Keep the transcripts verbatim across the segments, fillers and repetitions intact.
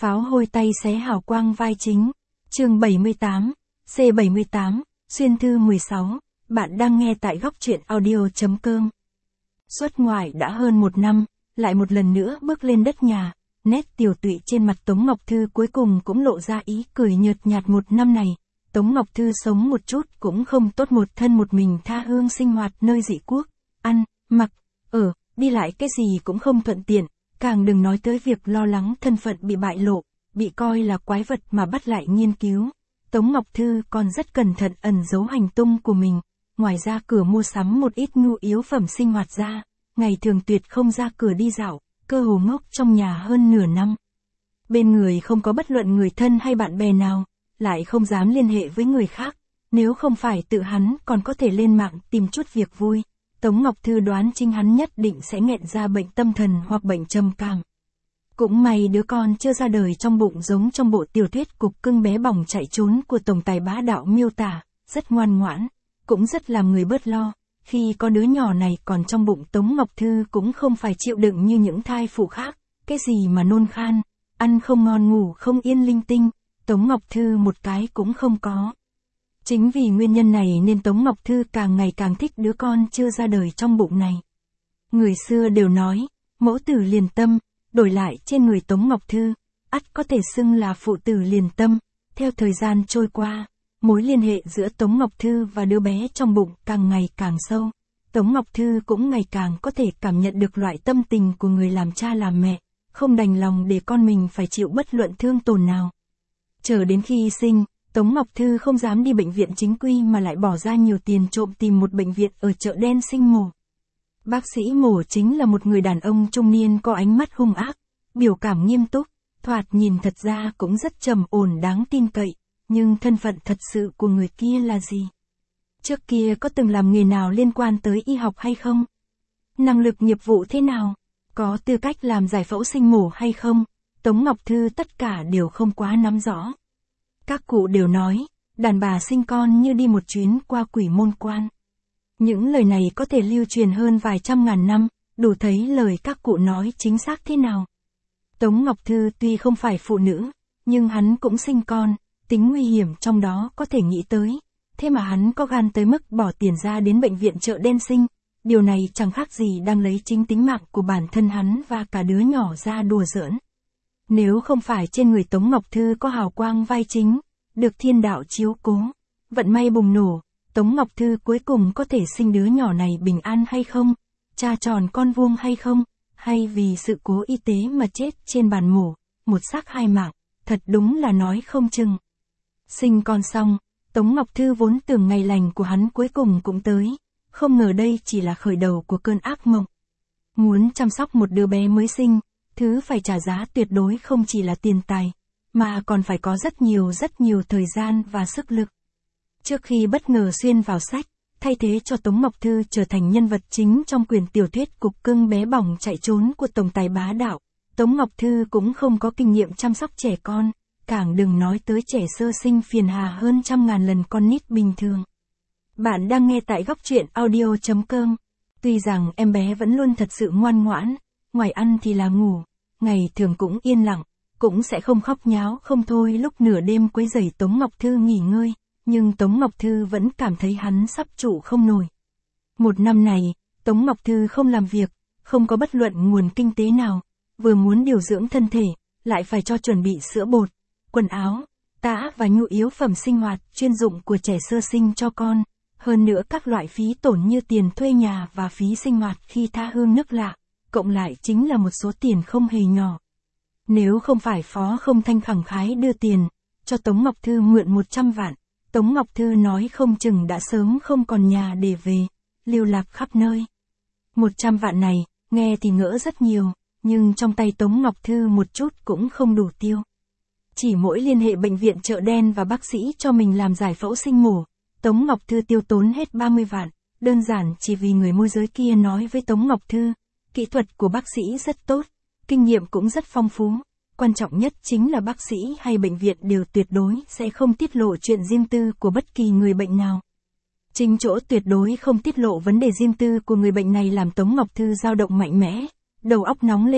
Pháo hôi tay xé hào quang vai chính. Chương bảy mươi tám, C bảy mươi tám, xuyên thư mười sáu, bạn đang nghe tại góc truyện audio.com. Xuất ngoại đã hơn một năm, lại một lần nữa bước lên đất nhà, nét tiều tụy trên mặt Tống Ngọc Thư cuối cùng cũng lộ ra ý cười nhợt nhạt. Một năm này, Tống Ngọc Thư sống một chút cũng không tốt, một thân một mình tha hương sinh hoạt nơi dị quốc, ăn, mặc, ở, đi lại cái gì cũng không thuận tiện, càng đừng nói tới việc lo lắng thân phận bị bại lộ, bị coi là quái vật mà bắt lại nghiên cứu. Tống Ngọc Thư còn rất cẩn thận ẩn giấu hành tung của mình, ngoài ra cửa mua sắm một ít nhu yếu phẩm sinh hoạt ra, ngày thường tuyệt không ra cửa đi dạo, cơ hồ ngốc trong nhà hơn nửa năm. Bên người không có bất luận người thân hay bạn bè nào, lại không dám liên hệ với người khác, nếu không phải tự hắn còn có thể lên mạng tìm chút việc vui. Tống Ngọc Thư đoán chính hắn nhất định sẽ nghẹn ra bệnh tâm thần hoặc bệnh trầm cảm. Cũng may đứa con chưa ra đời trong bụng giống trong bộ tiểu thuyết Cục Cưng Bé Bỏng Chạy Trốn của tổng tài Bá Đạo miêu tả, rất ngoan ngoãn, cũng rất làm người bớt lo. Khi có đứa nhỏ này còn trong bụng, Tống Ngọc Thư cũng không phải chịu đựng như những thai phụ khác, cái gì mà nôn khan, ăn không ngon ngủ không yên linh tinh, Tống Ngọc Thư một cái cũng không có. Chính vì nguyên nhân này nên Tống Ngọc Thư càng ngày càng thích đứa con chưa ra đời trong bụng này. Người xưa đều nói, mẫu tử liền tâm, đổi lại trên người Tống Ngọc Thư, ắt có thể xưng là phụ tử liền tâm. Theo thời gian trôi qua, mối liên hệ giữa Tống Ngọc Thư và đứa bé trong bụng càng ngày càng sâu. Tống Ngọc Thư cũng ngày càng có thể cảm nhận được loại tâm tình của người làm cha làm mẹ, không đành lòng để con mình phải chịu bất luận thương tổn nào. Chờ đến khi sinh, Tống Ngọc Thư không dám đi bệnh viện chính quy mà lại bỏ ra nhiều tiền trộm tìm một bệnh viện ở chợ đen sinh mổ. Bác sĩ mổ chính là một người đàn ông trung niên có ánh mắt hung ác, biểu cảm nghiêm túc, thoạt nhìn thật ra cũng rất trầm ổn đáng tin cậy, nhưng thân phận thật sự của người kia là gì? Trước kia có từng làm nghề nào liên quan tới y học hay không? Năng lực nghiệp vụ thế nào? Có tư cách làm giải phẫu sinh mổ hay không? Tống Ngọc Thư tất cả đều không quá nắm rõ. Các cụ đều nói, đàn bà sinh con như đi một chuyến qua quỷ môn quan. Những lời này có thể lưu truyền hơn vài trăm ngàn năm, đủ thấy lời các cụ nói chính xác thế nào. Tống Ngọc Thư tuy không phải phụ nữ, nhưng hắn cũng sinh con, tính nguy hiểm trong đó có thể nghĩ tới. Thế mà hắn có gan tới mức bỏ tiền ra đến bệnh viện chợ đen sinh, điều này chẳng khác gì đang lấy chính tính mạng của bản thân hắn và cả đứa nhỏ ra đùa giỡn. Nếu không phải trên người Tống Ngọc Thư có hào quang vai chính, được thiên đạo chiếu cố, vận may bùng nổ, Tống Ngọc Thư cuối cùng có thể sinh đứa nhỏ này bình an hay không, cha tròn con vuông hay không, hay vì sự cố y tế mà chết trên bàn mổ, một xác hai mạng, thật đúng là nói không chừng. Sinh con xong, Tống Ngọc Thư vốn tưởng ngày lành của hắn cuối cùng cũng tới, không ngờ đây chỉ là khởi đầu của cơn ác mộng. Muốn chăm sóc một đứa bé mới sinh, thứ phải trả giá tuyệt đối không chỉ là tiền tài, mà còn phải có rất nhiều rất nhiều thời gian và sức lực. Trước khi bất ngờ xuyên vào sách, thay thế cho Tống Ngọc Thư trở thành nhân vật chính trong quyển tiểu thuyết Cục Cưng Bé Bỏng Chạy Trốn của tổng tài Bá Đạo, Tống Ngọc Thư cũng không có kinh nghiệm chăm sóc trẻ con, càng đừng nói tới trẻ sơ sinh phiền hà hơn trăm ngàn lần con nít bình thường. Bạn đang nghe tại góc truyện audio.com. Tuy rằng em bé vẫn luôn thật sự ngoan ngoãn, ngoài ăn thì là ngủ, ngày thường cũng yên lặng, cũng sẽ không khóc nháo không thôi lúc nửa đêm quấy rầy Tống Ngọc Thư nghỉ ngơi, nhưng Tống Ngọc Thư vẫn cảm thấy hắn sắp trụ không nổi. Một năm này, Tống Ngọc Thư không làm việc, không có bất luận nguồn kinh tế nào, vừa muốn điều dưỡng thân thể, lại phải cho chuẩn bị sữa bột, quần áo, tã và nhu yếu phẩm sinh hoạt chuyên dụng của trẻ sơ sinh cho con, hơn nữa các loại phí tổn như tiền thuê nhà và phí sinh hoạt khi tha hương nước lạ, cộng lại chính là một số tiền không hề nhỏ. Nếu không phải Phó Không Thanh khẳng khái đưa tiền, cho Tống Ngọc Thư mượn một trăm vạn, Tống Ngọc Thư nói không chừng đã sớm không còn nhà để về, lưu lạc khắp nơi. một trăm vạn này, nghe thì ngỡ rất nhiều, nhưng trong tay Tống Ngọc Thư một chút cũng không đủ tiêu. Chỉ mỗi liên hệ bệnh viện chợ đen và bác sĩ cho mình làm giải phẫu sinh mổ, Tống Ngọc Thư tiêu tốn hết ba mươi vạn, đơn giản chỉ vì người môi giới kia nói với Tống Ngọc Thư, kỹ thuật của bác sĩ rất tốt, kinh nghiệm cũng rất phong phú, quan trọng nhất chính là bác sĩ hay bệnh viện đều tuyệt đối sẽ không tiết lộ chuyện riêng tư của bất kỳ người bệnh nào. Chính chỗ tuyệt đối không tiết lộ vấn đề riêng tư của người bệnh này làm Tống Ngọc Thư dao động mạnh mẽ, đầu óc nóng lên,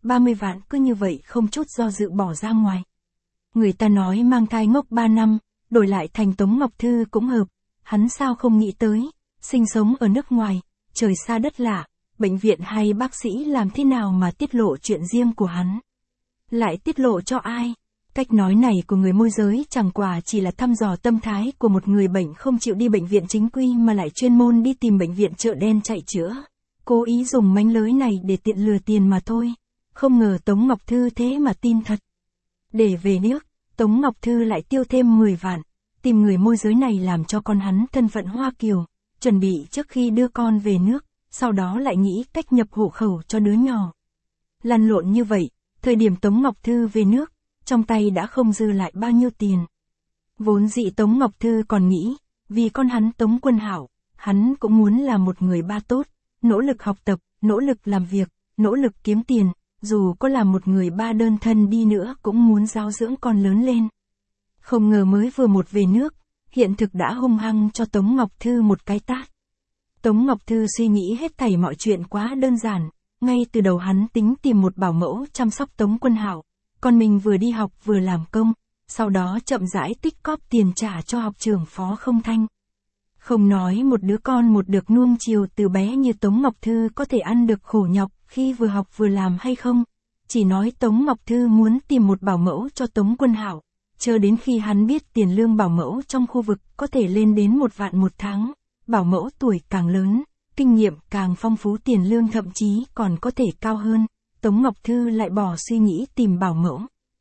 ba mươi vạn cứ như vậy không chút do dự bỏ ra ngoài. Người ta nói mang thai ngốc ba năm, đổi lại thành Tống Ngọc Thư cũng hợp, hắn sao không nghĩ tới, sinh sống ở nước ngoài, trời xa đất lạ, bệnh viện hay bác sĩ làm thế nào mà tiết lộ chuyện riêng của hắn. Lại tiết lộ cho ai? Cách nói này của người môi giới chẳng qua chỉ là thăm dò tâm thái của một người bệnh không chịu đi bệnh viện chính quy mà lại chuyên môn đi tìm bệnh viện chợ đen chạy chữa. Cố ý dùng mánh lới này để tiện lừa tiền mà thôi. Không ngờ Tống Ngọc Thư thế mà tin thật. Để về nước, Tống Ngọc Thư lại tiêu thêm mười vạn, tìm người môi giới này làm cho con hắn thân phận Hoa Kiều, chuẩn bị trước khi đưa con về nước, sau đó lại nghĩ cách nhập hộ khẩu cho đứa nhỏ. Lăn lộn như vậy, thời điểm Tống Ngọc Thư về nước, trong tay đã không dư lại bao nhiêu tiền. Vốn dĩ Tống Ngọc Thư còn nghĩ, vì con hắn Tống Quân Hảo, hắn cũng muốn là một người ba tốt, nỗ lực học tập, nỗ lực làm việc, nỗ lực kiếm tiền, dù có là một người ba đơn thân đi nữa cũng muốn giáo dưỡng con lớn lên. Không ngờ mới vừa một về nước, hiện thực đã hung hăng cho Tống Ngọc Thư một cái tát. Tống Ngọc Thư suy nghĩ hết thảy mọi chuyện quá đơn giản, ngay từ đầu hắn tính tìm một bảo mẫu chăm sóc Tống Quân Hảo, còn mình vừa đi học vừa làm công, sau đó chậm rãi tích cóp tiền trả cho học trưởng Phó Không Thanh. Không nói một đứa con một được nuông chiều từ bé như Tống Ngọc Thư có thể ăn được khổ nhọc khi vừa học vừa làm hay không, chỉ nói Tống Ngọc Thư muốn tìm một bảo mẫu cho Tống Quân Hảo, chờ đến khi hắn biết tiền lương bảo mẫu trong khu vực có thể lên đến một vạn một tháng, bảo mẫu tuổi càng lớn, kinh nghiệm càng phong phú tiền lương thậm chí còn có thể cao hơn, Tống Ngọc Thư lại bỏ suy nghĩ tìm bảo mẫu.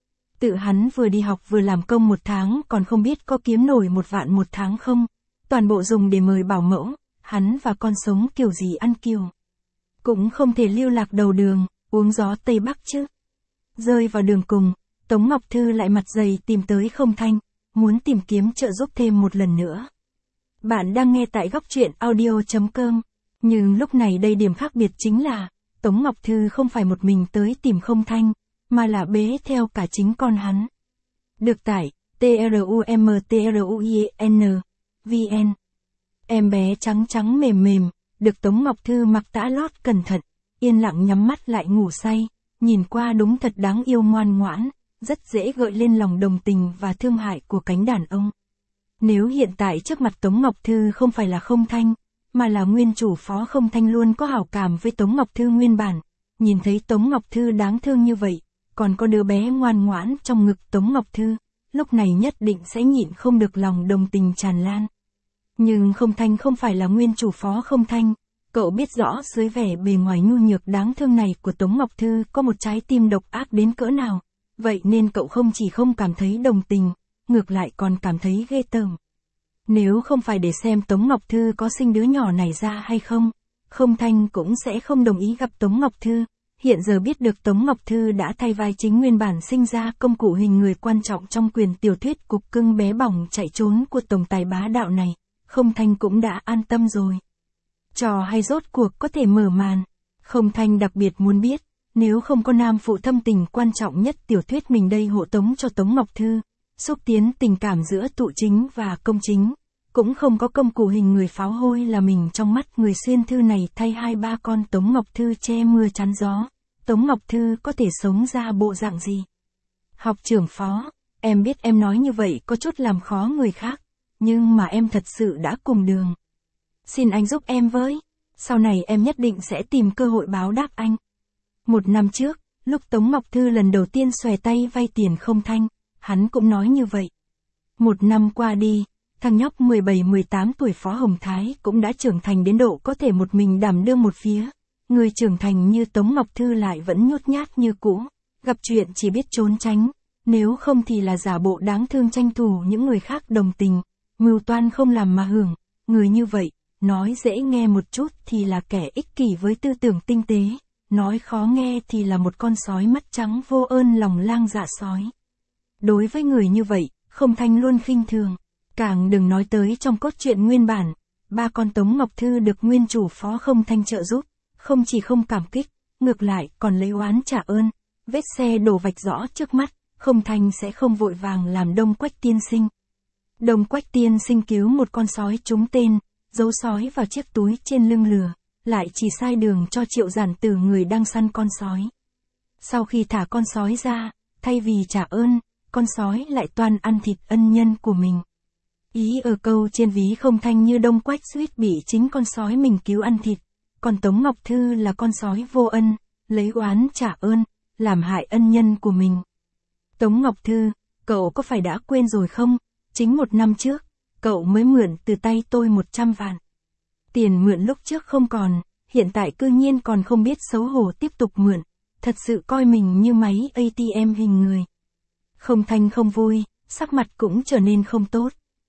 Tự hắn vừa đi học vừa làm công một tháng còn không biết có kiếm nổi một vạn một tháng không, toàn bộ dùng để mời bảo mẫu, hắn và con sống kiểu gì ăn kiều. Cũng không thể lưu lạc đầu đường, uống gió Tây Bắc chứ. Rơi vào đường cùng, Tống Ngọc Thư lại mặt dày tìm tới Không Thanh, muốn tìm kiếm trợ giúp thêm một lần nữa. Bạn đang nghe tại góc truyện audio chấm com, nhưng lúc này đây điểm khác biệt chính là, Tống Ngọc Thư không phải một mình tới tìm Không Thanh, mà là bế theo cả chính con hắn. Được tải, trumtruien, vn. Em bé trắng trắng mềm mềm, được Tống Ngọc Thư mặc tã lót cẩn thận, yên lặng nhắm mắt lại ngủ say, nhìn qua đúng thật đáng yêu ngoan ngoãn, rất dễ gợi lên lòng đồng tình và thương hại của cánh đàn ông. Nếu hiện tại trước mặt Tống Ngọc Thư không phải là Không Thanh, mà là nguyên chủ Phó Không Thanh luôn có hảo cảm với Tống Ngọc Thư nguyên bản, nhìn thấy Tống Ngọc Thư đáng thương như vậy, còn có đứa bé ngoan ngoãn trong ngực Tống Ngọc Thư, lúc này nhất định sẽ nhịn không được lòng đồng tình tràn lan. Nhưng Không Thanh không phải là nguyên chủ Phó Không Thanh, cậu biết rõ dưới vẻ bề ngoài nhu nhược đáng thương này của Tống Ngọc Thư có một trái tim độc ác đến cỡ nào, vậy nên cậu không chỉ không cảm thấy đồng tình, ngược lại còn cảm thấy ghê tởm. Nếu không phải để xem Tống Ngọc Thư có sinh đứa nhỏ này ra hay không, Không Thanh cũng sẽ không đồng ý gặp Tống Ngọc Thư. Hiện giờ biết được Tống Ngọc Thư đã thay vai chính nguyên bản sinh ra công cụ hình người quan trọng trong quyền tiểu thuyết cục cưng bé bỏng chạy trốn của tổng tài bá đạo này, Không Thanh cũng đã an tâm rồi. Trò hay rốt cuộc có thể mở màn. Không Thanh đặc biệt muốn biết, nếu không có nam phụ thâm tình quan trọng nhất tiểu thuyết mình đây hộ tống cho Tống Ngọc Thư, xúc tiến tình cảm giữa tụ chính và công chính, cũng không có công cụ hình người pháo hôi là mình trong mắt người xuyên thư này thay hai ba con Tống Ngọc Thư che mưa chắn gió, Tống Ngọc Thư có thể sống ra bộ dạng gì? Học trưởng Phó, em biết em nói như vậy có chút làm khó người khác, nhưng mà em thật sự đã cùng đường. Xin anh giúp em với, sau này em nhất định sẽ tìm cơ hội báo đáp anh. Một năm trước, lúc Tống Ngọc Thư lần đầu tiên xòe tay vay tiền Không Thanh, hắn cũng nói như vậy. Một năm qua đi, thằng nhóc mười bảy mười tám tuổi Phó Hồng Thái cũng đã trưởng thành đến độ có thể một mình đảm đương một phía. Người trưởng thành như Tống Ngọc Thư lại vẫn nhút nhát như cũ, gặp chuyện chỉ biết trốn tránh, nếu không thì là giả bộ đáng thương tranh thủ những người khác đồng tình, mưu toan không làm mà hưởng, người như vậy, nói dễ nghe một chút thì là kẻ ích kỷ với tư tưởng tinh tế, nói khó nghe thì là một con sói mắt trắng vô ơn lòng lang dạ sói. Đối với người như vậy, Không Thanh luôn khinh thường, càng đừng nói tới trong cốt truyện nguyên bản, ba con Tống Ngọc Thư được nguyên chủ Phó Không Thanh trợ giúp, không chỉ không cảm kích, ngược lại còn lấy oán trả ơn, vết xe đổ vạch rõ trước mắt, Không Thanh sẽ không vội vàng làm Đông Quách tiên sinh. Đông Quách tiên sinh cứu một con sói trúng tên, giấu sói vào chiếc túi trên lưng lừa, lại chỉ sai đường cho Triệu Giản Tử người đang săn con sói. Sau khi thả con sói ra, thay vì trả ơn, con sói lại toan ăn thịt ân nhân của mình. Ý ở câu trên ví không thanh như Đông Quách suýt bị chính con sói mình cứu ăn thịt, còn Tống Ngọc Thư là con sói vô ân, lấy oán trả ơn, làm hại ân nhân của mình. Tống Ngọc Thư, cậu có phải đã quên rồi không? Chính một năm trước, cậu mới mượn từ tay tôi một trăm vạn. Tiền mượn lúc trước không còn, hiện tại cư nhiên còn không biết xấu hổ tiếp tục mượn, thật sự coi mình như máy a tê em hình người. Không thanh không vui, sắc mặt cũng trở nên không tốt.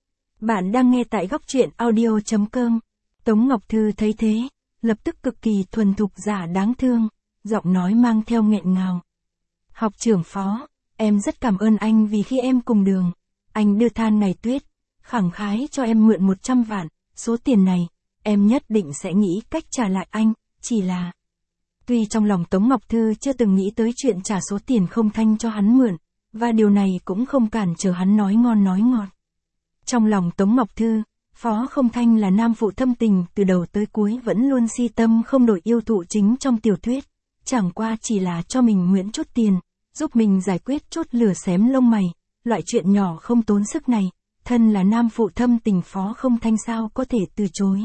Bạn đang nghe tại góc truyện audio chấm com. Tống Ngọc Thư thấy thế, lập tức cực kỳ thuần thục giả đáng thương, giọng nói mang theo nghẹn ngào. Học trưởng Phó, em rất cảm ơn anh vì khi em cùng đường, anh đưa than ngày tuyết, khẳng khái cho em mượn một trăm vạn, số tiền này, em nhất định sẽ nghĩ cách trả lại anh, chỉ là... Tuy trong lòng Tống Ngọc Thư chưa từng nghĩ tới chuyện trả số tiền không thanh cho hắn mượn, và điều này cũng không cản trở hắn nói ngon nói ngọt. Trong lòng Tống Ngọc Thư, Phó Không Thanh là nam phụ thâm tình từ đầu tới cuối vẫn luôn si tâm không đổi yêu thụ chính trong tiểu thuyết, chẳng qua chỉ là cho mình mượn chút tiền, giúp mình giải quyết chút lửa xém lông mày, loại chuyện nhỏ không tốn sức này, thân là nam phụ thâm tình Phó Không Thanh sao có thể từ chối.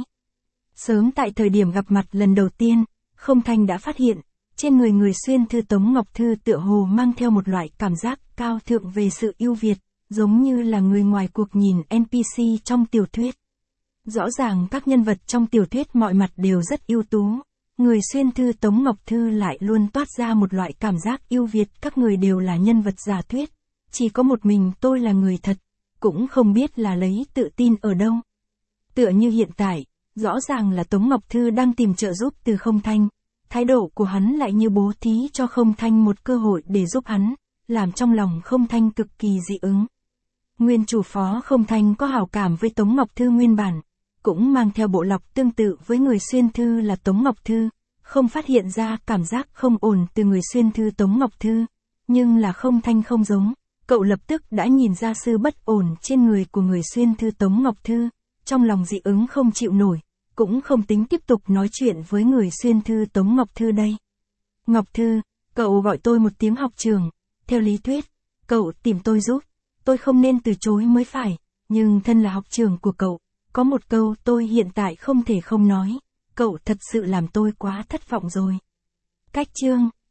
Sớm tại thời điểm gặp mặt lần đầu tiên, Không Thanh đã phát hiện, trên người người xuyên thư Tống Ngọc Thư tựa hồ mang theo một loại cảm giác cao thượng về sự ưu việt, giống như là người ngoài cuộc nhìn en pê xê trong tiểu thuyết. Rõ ràng các nhân vật trong tiểu thuyết mọi mặt đều rất ưu tú, người xuyên thư Tống Ngọc Thư lại luôn toát ra một loại cảm giác ưu việt, các người đều là nhân vật giả thuyết, chỉ có một mình tôi là người thật, cũng không biết là lấy tự tin ở đâu. Tựa như hiện tại, rõ ràng là Tống Ngọc Thư đang tìm trợ giúp từ Không Thanh, thái độ của hắn lại như bố thí cho Không Thanh một cơ hội để giúp hắn, làm trong lòng Không Thanh cực kỳ dị ứng. Nguyên chủ Phó Không Thanh có hảo cảm với Tống Ngọc Thư nguyên bản, cũng mang theo bộ lọc tương tự với người xuyên thư là Tống Ngọc Thư, không phát hiện ra cảm giác không ổn từ người xuyên thư Tống Ngọc Thư, nhưng là Không Thanh không giống, cậu lập tức đã nhìn ra sự bất ổn trên người của người xuyên thư Tống Ngọc Thư, trong lòng dị ứng không chịu nổi, cũng không tính tiếp tục nói chuyện với người xuyên thư Tống Ngọc Thư đây. Ngọc Thư, cậu gọi tôi một tiếng học trường, theo lý thuyết, cậu tìm tôi giúp, tôi không nên từ chối mới phải, nhưng thân là học trường của cậu, có một câu tôi hiện tại không thể không nói, cậu thật sự làm tôi quá thất vọng rồi. Cách chương